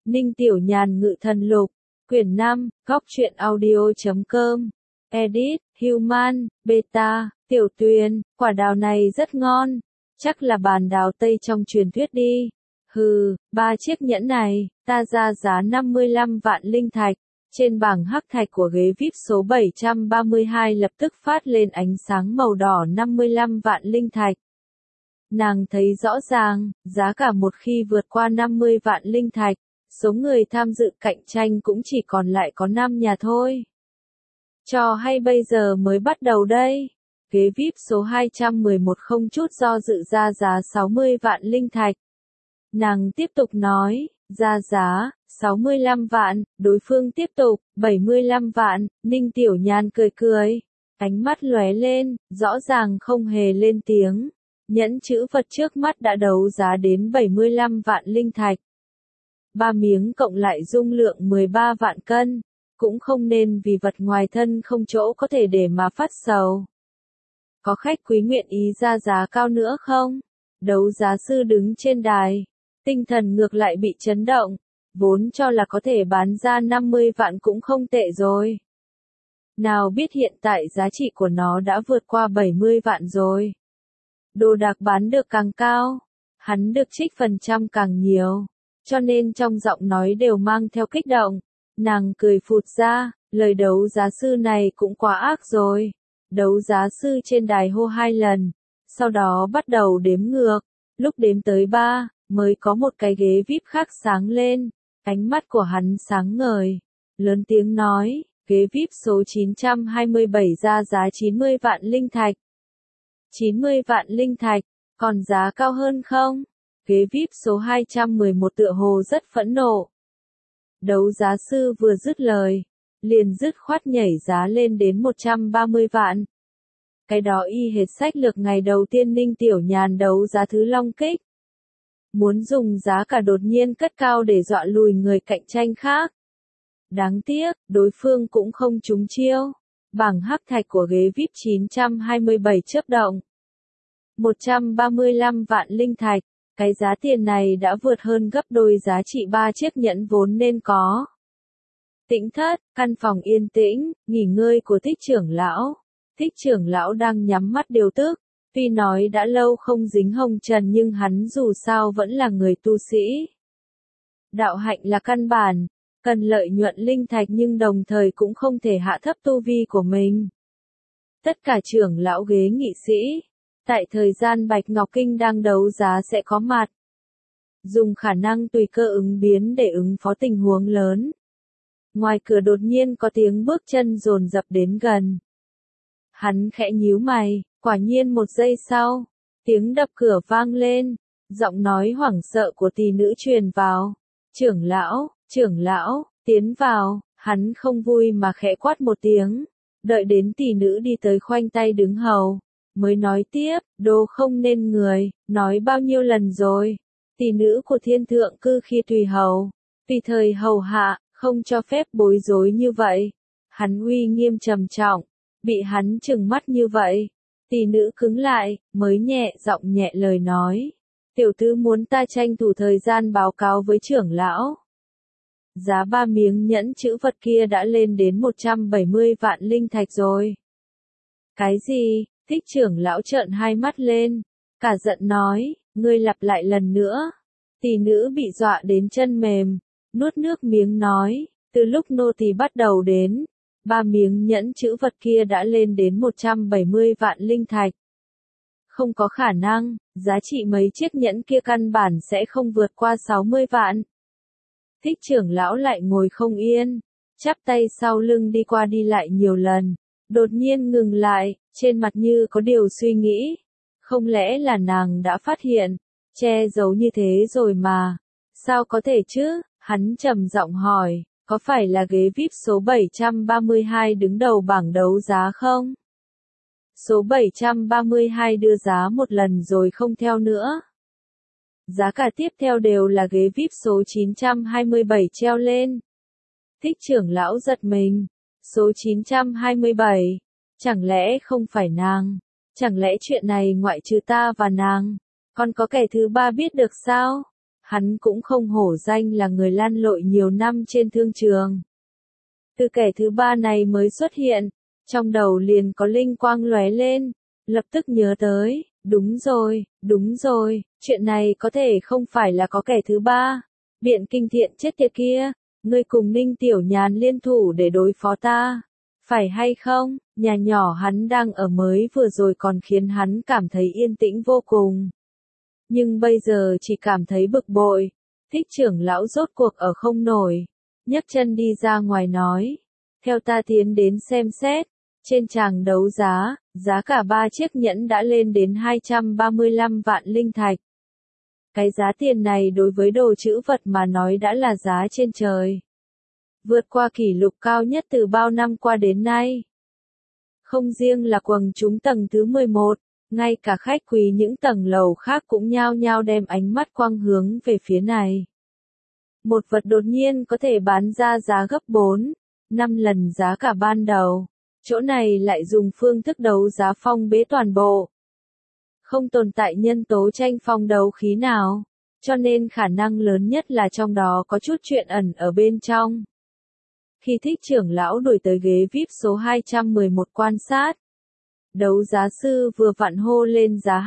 Ninh Tiểu Nhàn Ngự Thần Lục, quyển 5, góc truyện audio.com, edit, Human, Beta, Tiểu Tuyền, quả đào này rất ngon, chắc là bàn đào Tây trong truyền thuyết đi. Hừ, 3 chiếc nhẫn này, ta ra giá 55 vạn linh thạch. Trên bảng hắc thạch của ghế VIP số 732 lập tức phát lên ánh sáng màu đỏ 55 vạn linh thạch. Nàng thấy rõ ràng, giá cả một khi vượt qua 50 vạn linh thạch, số người tham dự cạnh tranh cũng chỉ còn lại có 5 nhà thôi. Trò hay bây giờ mới bắt đầu đây. Ghế VIP số 211 không chút do dự ra giá 60 vạn linh thạch. Nàng tiếp tục nói, ra giá 65 vạn, đối phương tiếp tục, 75 vạn, Ninh Tiểu Nhan cười cười, ánh mắt lóe lên, rõ ràng không hề lên tiếng. Nhẫn chữ vật trước mắt đã đấu giá đến 75 vạn linh thạch. 3 miếng cộng lại dung lượng 13 vạn cân, cũng không nên vì vật ngoài thân không chỗ có thể để mà phát sầu. Có khách quý nguyện ý ra giá cao nữa không? Đấu giá sư đứng trên đài, tinh thần ngược lại bị chấn động, vốn cho là có thể bán ra 50 vạn cũng không tệ rồi. Nào biết hiện tại giá trị của nó đã vượt qua 70 vạn rồi. Đồ đạc bán được càng cao, hắn được trích phần trăm càng nhiều, cho nên trong giọng nói đều mang theo kích động. Nàng cười phụt ra, lời đấu giá sư này cũng quá ác rồi. Đấu giá sư trên đài hô 2 lần, sau đó bắt đầu đếm ngược, lúc đếm tới 3, mới có một cái ghế VIP khác sáng lên, ánh mắt của hắn sáng ngời, lớn tiếng nói, ghế VIP số 927 ra giá 90 vạn linh thạch. 90 vạn linh thạch, còn giá cao hơn không? Ghế VIP số 211 tựa hồ rất phẫn nộ. Đấu giá sư vừa dứt lời, liền dứt khoát nhảy giá lên đến 130 vạn. Cái đó y hệt sách lược ngày đầu tiên Ninh Tiểu Nhàn đấu giá thứ long kích. Muốn dùng giá cả đột nhiên cất cao để dọa lùi người cạnh tranh khác. Đáng tiếc, đối phương cũng không trúng chiêu. Bảng hắc thạch của ghế VIP 927 chớp động. 135 vạn linh thạch, cái giá tiền này đã vượt hơn gấp đôi giá trị 3 chiếc nhẫn vốn nên có. Tĩnh thất, căn phòng yên tĩnh, nghỉ ngơi của Thích trưởng lão. Thích trưởng lão đang nhắm mắt điều tức, tuy nói đã lâu không dính hồng trần nhưng hắn dù sao vẫn là người tu sĩ. Đạo hạnh là căn bản, cần lợi nhuận linh thạch nhưng đồng thời cũng không thể hạ thấp tu vi của mình. Tất cả trưởng lão ghế nghị sĩ, tại thời gian Bạch Ngọc Kinh đang đấu giá sẽ có mặt. Dùng khả năng tùy cơ ứng biến để ứng phó tình huống lớn. Ngoài cửa đột nhiên có tiếng bước chân dồn dập đến gần. Hắn khẽ nhíu mày, quả nhiên một giây sau, tiếng đập cửa vang lên, giọng nói hoảng sợ của tỷ nữ truyền vào. Trưởng lão, tiến vào, hắn không vui mà khẽ quát một tiếng, đợi đến tỷ nữ đi tới khoanh tay đứng hầu, mới nói tiếp, đồ không nên người, nói bao nhiêu lần rồi, tỷ nữ của thiên thượng cư khi tùy hầu, tùy thời hầu hạ, không cho phép bối rối như vậy. Hắn uy nghiêm trầm trọng, bị hắn trừng mắt như vậy, tỷ nữ cứng lại, mới nhẹ giọng nhẹ lời nói, tiểu thư muốn ta tranh thủ thời gian báo cáo với trưởng lão. Giá 3 miếng nhẫn chữ vật kia đã lên đến 170 vạn linh thạch rồi. Cái gì? Thích trưởng lão trợn hai mắt lên, cả giận nói, ngươi lặp lại lần nữa. Tỷ nữ bị dọa đến chân mềm, nuốt nước miếng nói, từ lúc nô tỳ bắt đầu đến, 3 miếng nhẫn chữ vật kia đã lên đến 170 vạn linh thạch. Không có khả năng, giá trị mấy chiếc nhẫn kia căn bản sẽ không vượt qua 60 vạn. Thích trưởng lão lại ngồi không yên, chắp tay sau lưng đi qua đi lại nhiều lần, đột nhiên ngừng lại, trên mặt như có điều suy nghĩ. Không lẽ là nàng đã phát hiện, che giấu như thế rồi mà, sao có thể chứ? Hắn trầm giọng hỏi, có phải là ghế VIP số 732 đứng đầu bảng đấu giá không? Số 732 đưa giá một lần rồi không theo nữa. Giá cả tiếp theo đều là ghế VIP số 927 treo lên. Thích trưởng lão giật mình. Số 927. Chẳng lẽ không phải nàng? Chẳng lẽ chuyện này ngoại trừ ta và nàng, còn có kẻ thứ ba biết được sao? Hắn cũng không hổ danh là người lăn lội nhiều năm trên thương trường. Từ kẻ thứ ba này mới xuất hiện, trong đầu liền có linh quang lóe lên, lập tức nhớ tới, đúng rồi, chuyện này có thể không phải là có kẻ thứ ba. Biện Kinh Thiện chết tiệt kia, ngươi cùng Ninh Tiểu Nhàn liên thủ để đối phó ta, phải hay không? Nhà nhỏ hắn đang ở mới vừa rồi còn khiến hắn cảm thấy yên tĩnh vô cùng. Nhưng bây giờ chỉ cảm thấy bực bội, Thích trưởng lão rốt cuộc ở không nổi, nhấc chân đi ra ngoài nói, theo ta tiến đến xem xét, trên tràng đấu giá, giá cả 3 chiếc nhẫn đã lên đến 235 vạn linh thạch. Cái giá tiền này đối với đồ trữ vật mà nói đã là giá trên trời. Vượt qua kỷ lục cao nhất từ bao năm qua đến nay. Không riêng là quần chúng tầng thứ 11, ngay cả khách quý những tầng lầu khác cũng nhao nhao đem ánh mắt quang hướng về phía này. Một vật đột nhiên có thể bán ra giá gấp 4, 5 lần giá cả ban đầu. Chỗ này lại dùng phương thức đấu giá phong bế toàn bộ. Không tồn tại nhân tố tranh phong đấu khí nào, cho nên khả năng lớn nhất là trong đó có chút chuyện ẩn ở bên trong. Khi Thích trưởng lão đuổi tới ghế VIP số 211 quan sát, đấu giá sư vừa vặn hô lên giá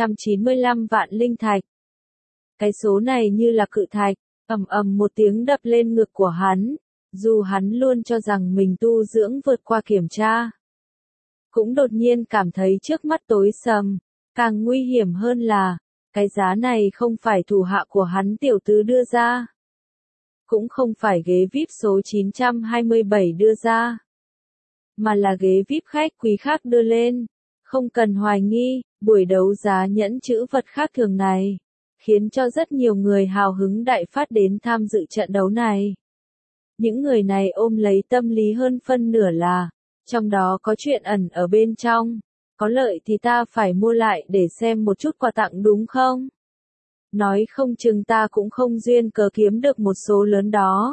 295 vạn linh thạch. Cái số này như là cự thạch, ầm ầm một tiếng đập lên ngực của hắn, dù hắn luôn cho rằng mình tu dưỡng vượt qua kiểm tra. Cũng đột nhiên cảm thấy trước mắt tối sầm, càng nguy hiểm hơn là, cái giá này không phải thủ hạ của hắn tiểu tứ đưa ra. Cũng không phải ghế VIP số 927 đưa ra, mà là ghế VIP khách quý khác đưa lên. Không cần hoài nghi, buổi đấu giá nhẫn chữ vật khác thường này, khiến cho rất nhiều người hào hứng đại phát đến tham dự trận đấu này. Những người này ôm lấy tâm lý hơn phân nửa là, trong đó có chuyện ẩn ở bên trong, có lợi thì ta phải mua lại để xem một chút quà tặng đúng không? Nói không chừng ta cũng không duyên cớ kiếm được một số lớn đó.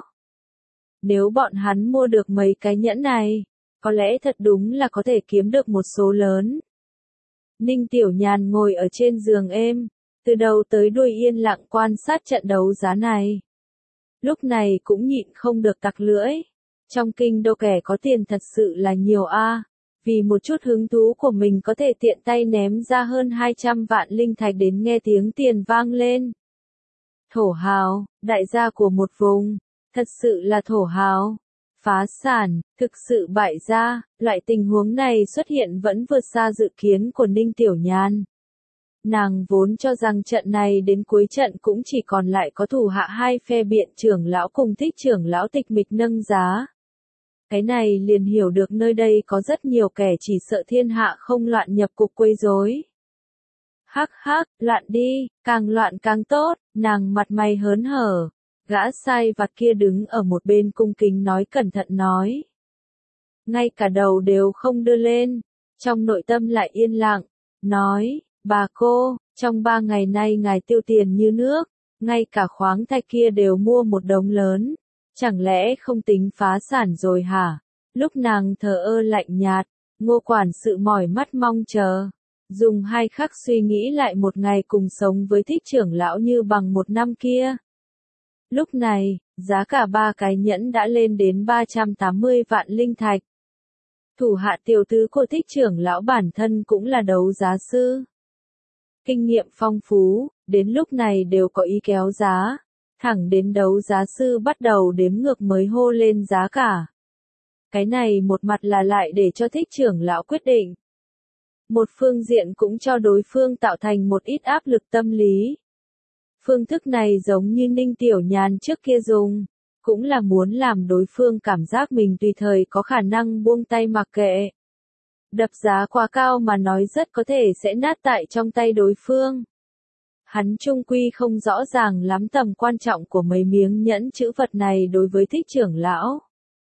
Nếu bọn hắn mua được mấy cái nhẫn này, có lẽ thật đúng là có thể kiếm được một số lớn. Ninh Tiểu Nhàn ngồi ở trên giường êm, từ đầu tới đuôi yên lặng quan sát trận đấu giá này. Lúc này cũng nhịn không được tặc lưỡi. Trong kinh đô kẻ có tiền thật sự là nhiều a. Vì một chút hứng thú của mình có thể tiện tay ném ra hơn 200 vạn linh thạch đến nghe tiếng tiền vang lên. Thổ hào, đại gia của một vùng, thật sự là thổ hào. Phá sản, thực sự bại gia, loại tình huống này xuất hiện vẫn vượt xa dự kiến của Ninh Tiểu Nhàn. Nàng vốn cho rằng trận này đến cuối trận cũng chỉ còn lại có thủ hạ hai phe biện trưởng lão cùng Thích trưởng lão tịch mịch nâng giá. Cái này liền hiểu được nơi đây có rất nhiều kẻ chỉ sợ thiên hạ không loạn nhập cục quấy rối. Hắc hắc, loạn đi, càng loạn càng tốt, nàng mặt mày hớn hở. Gã sai vặt kia đứng ở một bên cung kính nói cẩn thận nói. Ngay cả đầu đều không đưa lên, trong nội tâm lại yên lặng, nói, bà cô, trong 3 ngày nay ngài tiêu tiền như nước, ngay cả khoáng thạch kia đều mua một đống lớn, chẳng lẽ không tính phá sản rồi hả? Lúc nàng thờ ơ lạnh nhạt, Ngô quản sự mỏi mắt mong chờ, dùng 2 khắc suy nghĩ lại một ngày cùng sống với Thích trưởng lão như bằng 1 năm kia. Lúc này, giá cả 3 cái nhẫn đã lên đến 380 vạn linh thạch. Thủ hạ tiểu tứ của Thích trưởng lão bản thân cũng là đấu giá sư. Kinh nghiệm phong phú, đến lúc này đều có ý kéo giá. Thẳng đến đấu giá sư bắt đầu đếm ngược mới hô lên giá cả. Cái này một mặt là lại để cho Thích trưởng lão quyết định. Một phương diện cũng cho đối phương tạo thành một ít áp lực tâm lý. Phương thức này giống như Ninh Tiểu Nhàn trước kia dùng, cũng là muốn làm đối phương cảm giác mình tùy thời có khả năng buông tay mặc kệ. Đập giá quá cao mà nói rất có thể sẽ nát tại trong tay đối phương. Hắn trung quy không rõ ràng lắm tầm quan trọng của mấy miếng nhẫn chữ vật này đối với Thích trưởng lão.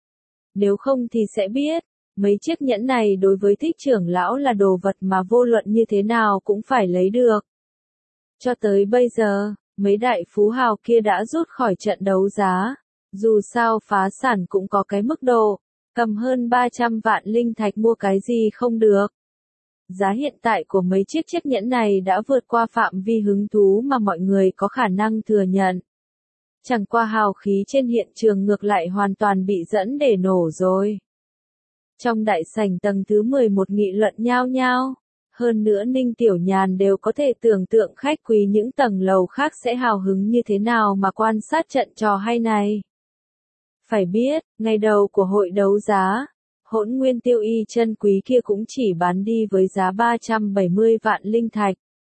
Nếu không thì sẽ biết, mấy chiếc nhẫn này đối với Thích trưởng lão là đồ vật mà vô luận như thế nào cũng phải lấy được. Cho tới bây giờ, mấy đại phú hào kia đã rút khỏi trận đấu giá. Dù sao phá sản cũng có cái mức độ, cầm hơn 300 vạn linh thạch mua cái gì không được. giá hiện tại của mấy chiếc nhẫn này đã vượt qua phạm vi hứng thú mà mọi người có khả năng thừa nhận. Chẳng qua hào khí trên hiện trường ngược lại hoàn toàn bị dẫn để nổ rồi. Trong đại sảnh tầng thứ 11 nghị luận nhao nhao. Hơn nữa Ninh Tiểu Nhàn đều có thể tưởng tượng khách quý những tầng lầu khác sẽ hào hứng như thế nào mà quan sát trận trò hay này. Phải biết, ngày đầu của hội đấu giá, hỗn nguyên tiêu y chân quý kia cũng chỉ bán đi với giá 370 vạn linh thạch.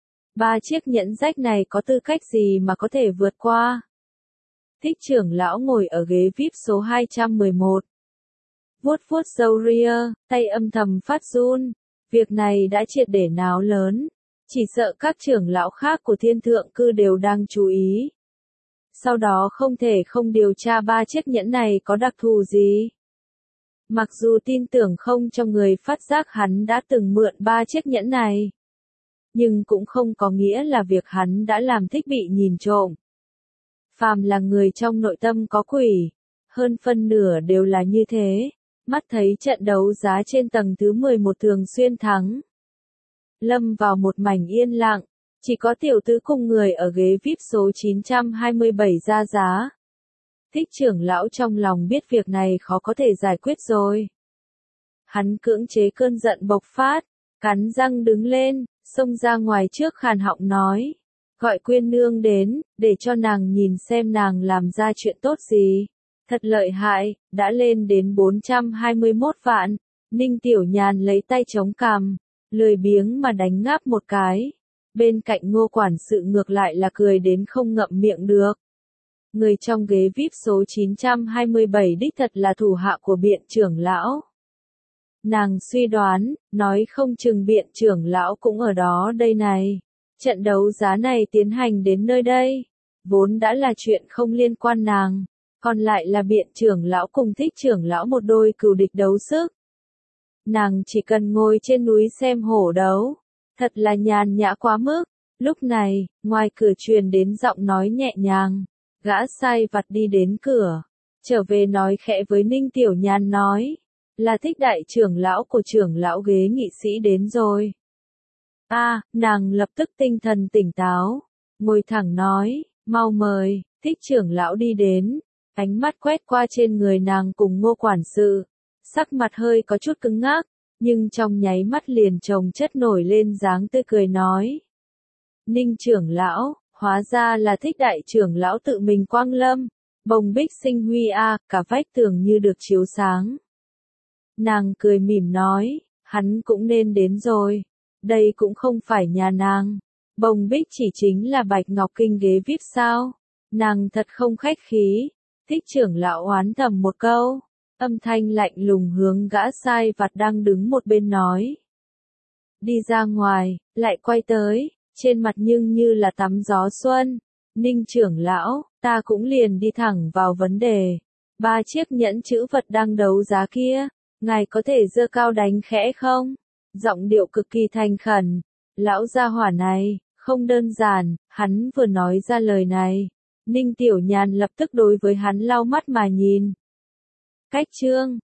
3 chiếc nhẫn rách này có tư cách gì mà có thể vượt qua? Thích trưởng lão ngồi ở ghế VIP số 211. Vuốt vuốt râu ria, tay âm thầm phát run. Việc này đã triệt để náo lớn. Chỉ sợ các trưởng lão khác của Thiên Thượng Cư đều đang chú ý. Sau đó không thể không điều tra 3 chiếc nhẫn này có đặc thù gì. Mặc dù tin tưởng không cho người phát giác hắn đã từng mượn 3 chiếc nhẫn này. Nhưng cũng không có nghĩa là việc hắn đã làm thích bị nhìn trộm. Phàm là người trong nội tâm có quỷ. Hơn phân nửa đều là như thế. Mắt thấy trận đấu giá trên tầng thứ 11 thường xuyên thắng. Lâm vào một mảnh yên lặng, chỉ có tiểu tứ cùng người ở ghế VIP số 927 ra giá. Thích trưởng lão trong lòng biết việc này khó có thể giải quyết rồi. Hắn cưỡng chế cơn giận bộc phát, cắn răng đứng lên, xông ra ngoài trước khàn họng nói. Gọi Quyên Nương đến, để cho nàng nhìn xem nàng làm ra chuyện tốt gì. Thật lợi hại, đã lên đến 421 vạn. Ninh Tiểu Nhàn lấy tay chống cằm, lười biếng mà đánh ngáp một cái. Bên cạnh Ngô quản sự ngược lại là cười đến không ngậm miệng được. Người trong ghế VIP số 927 đích thật là thủ hạ của Biện trưởng lão. Nàng suy đoán, nói không chừng Biện trưởng lão cũng ở đó đây này. Trận đấu giá này tiến hành đến nơi đây, vốn đã là chuyện không liên quan nàng. Còn lại là Biện trưởng lão cùng Thích trưởng lão một đôi cừu địch đấu sức. Nàng chỉ cần ngồi trên núi xem hổ đấu. Thật là nhàn nhã quá mức. Lúc này, ngoài cửa truyền đến giọng nói nhẹ nhàng. Gã sai vặt đi đến cửa. Trở về nói khẽ với Ninh Tiểu Nhàn nói. Là Thích đại trưởng lão của trưởng lão ghế nghị sĩ đến rồi. Nàng lập tức tinh thần tỉnh táo. Ngồi thẳng nói, mau mời. Thích trưởng lão đi đến. Ánh mắt quét qua trên người nàng cùng Ngô quản sự. Sắc mặt hơi có chút cứng ngắc, nhưng trong nháy mắt liền chồng chất nổi lên dáng tươi cười nói. Ninh trưởng lão, hóa ra là Thích đại trưởng lão tự mình quang lâm. Bồng bích sinh huy cả vách tường như được chiếu sáng. Nàng cười mỉm nói, hắn cũng nên đến rồi. Đây cũng không phải nhà nàng. Bồng bích chỉ chính là Bạch Ngọc Kinh ghế VIP sao. Nàng thật không khách khí. Thích trưởng lão oán thầm một câu, âm thanh lạnh lùng hướng gã sai vặt đang đứng một bên nói. Đi ra ngoài, lại quay tới, trên mặt nhưng như là tắm gió xuân. Ninh trưởng lão, ta cũng liền đi thẳng vào vấn đề. 3 chiếc nhẫn chữ vật đang đấu giá kia, ngài có thể giơ cao đánh khẽ không? Giọng điệu cực kỳ thành khẩn. Lão gia hỏa này, không đơn giản, hắn vừa nói ra lời này. Ninh Tiểu Nhàn lập tức đối với hắn lau mắt mà nhìn. Cách chương